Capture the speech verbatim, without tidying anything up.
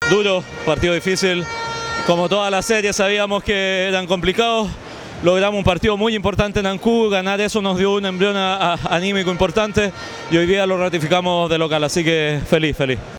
duro, partido difícil. Como todas las series sabíamos que eran complicados. Logramos un partido muy importante en Ancud, ganar eso nos dio un embrión a, a, anímico importante y hoy día lo ratificamos de local, así que feliz, feliz.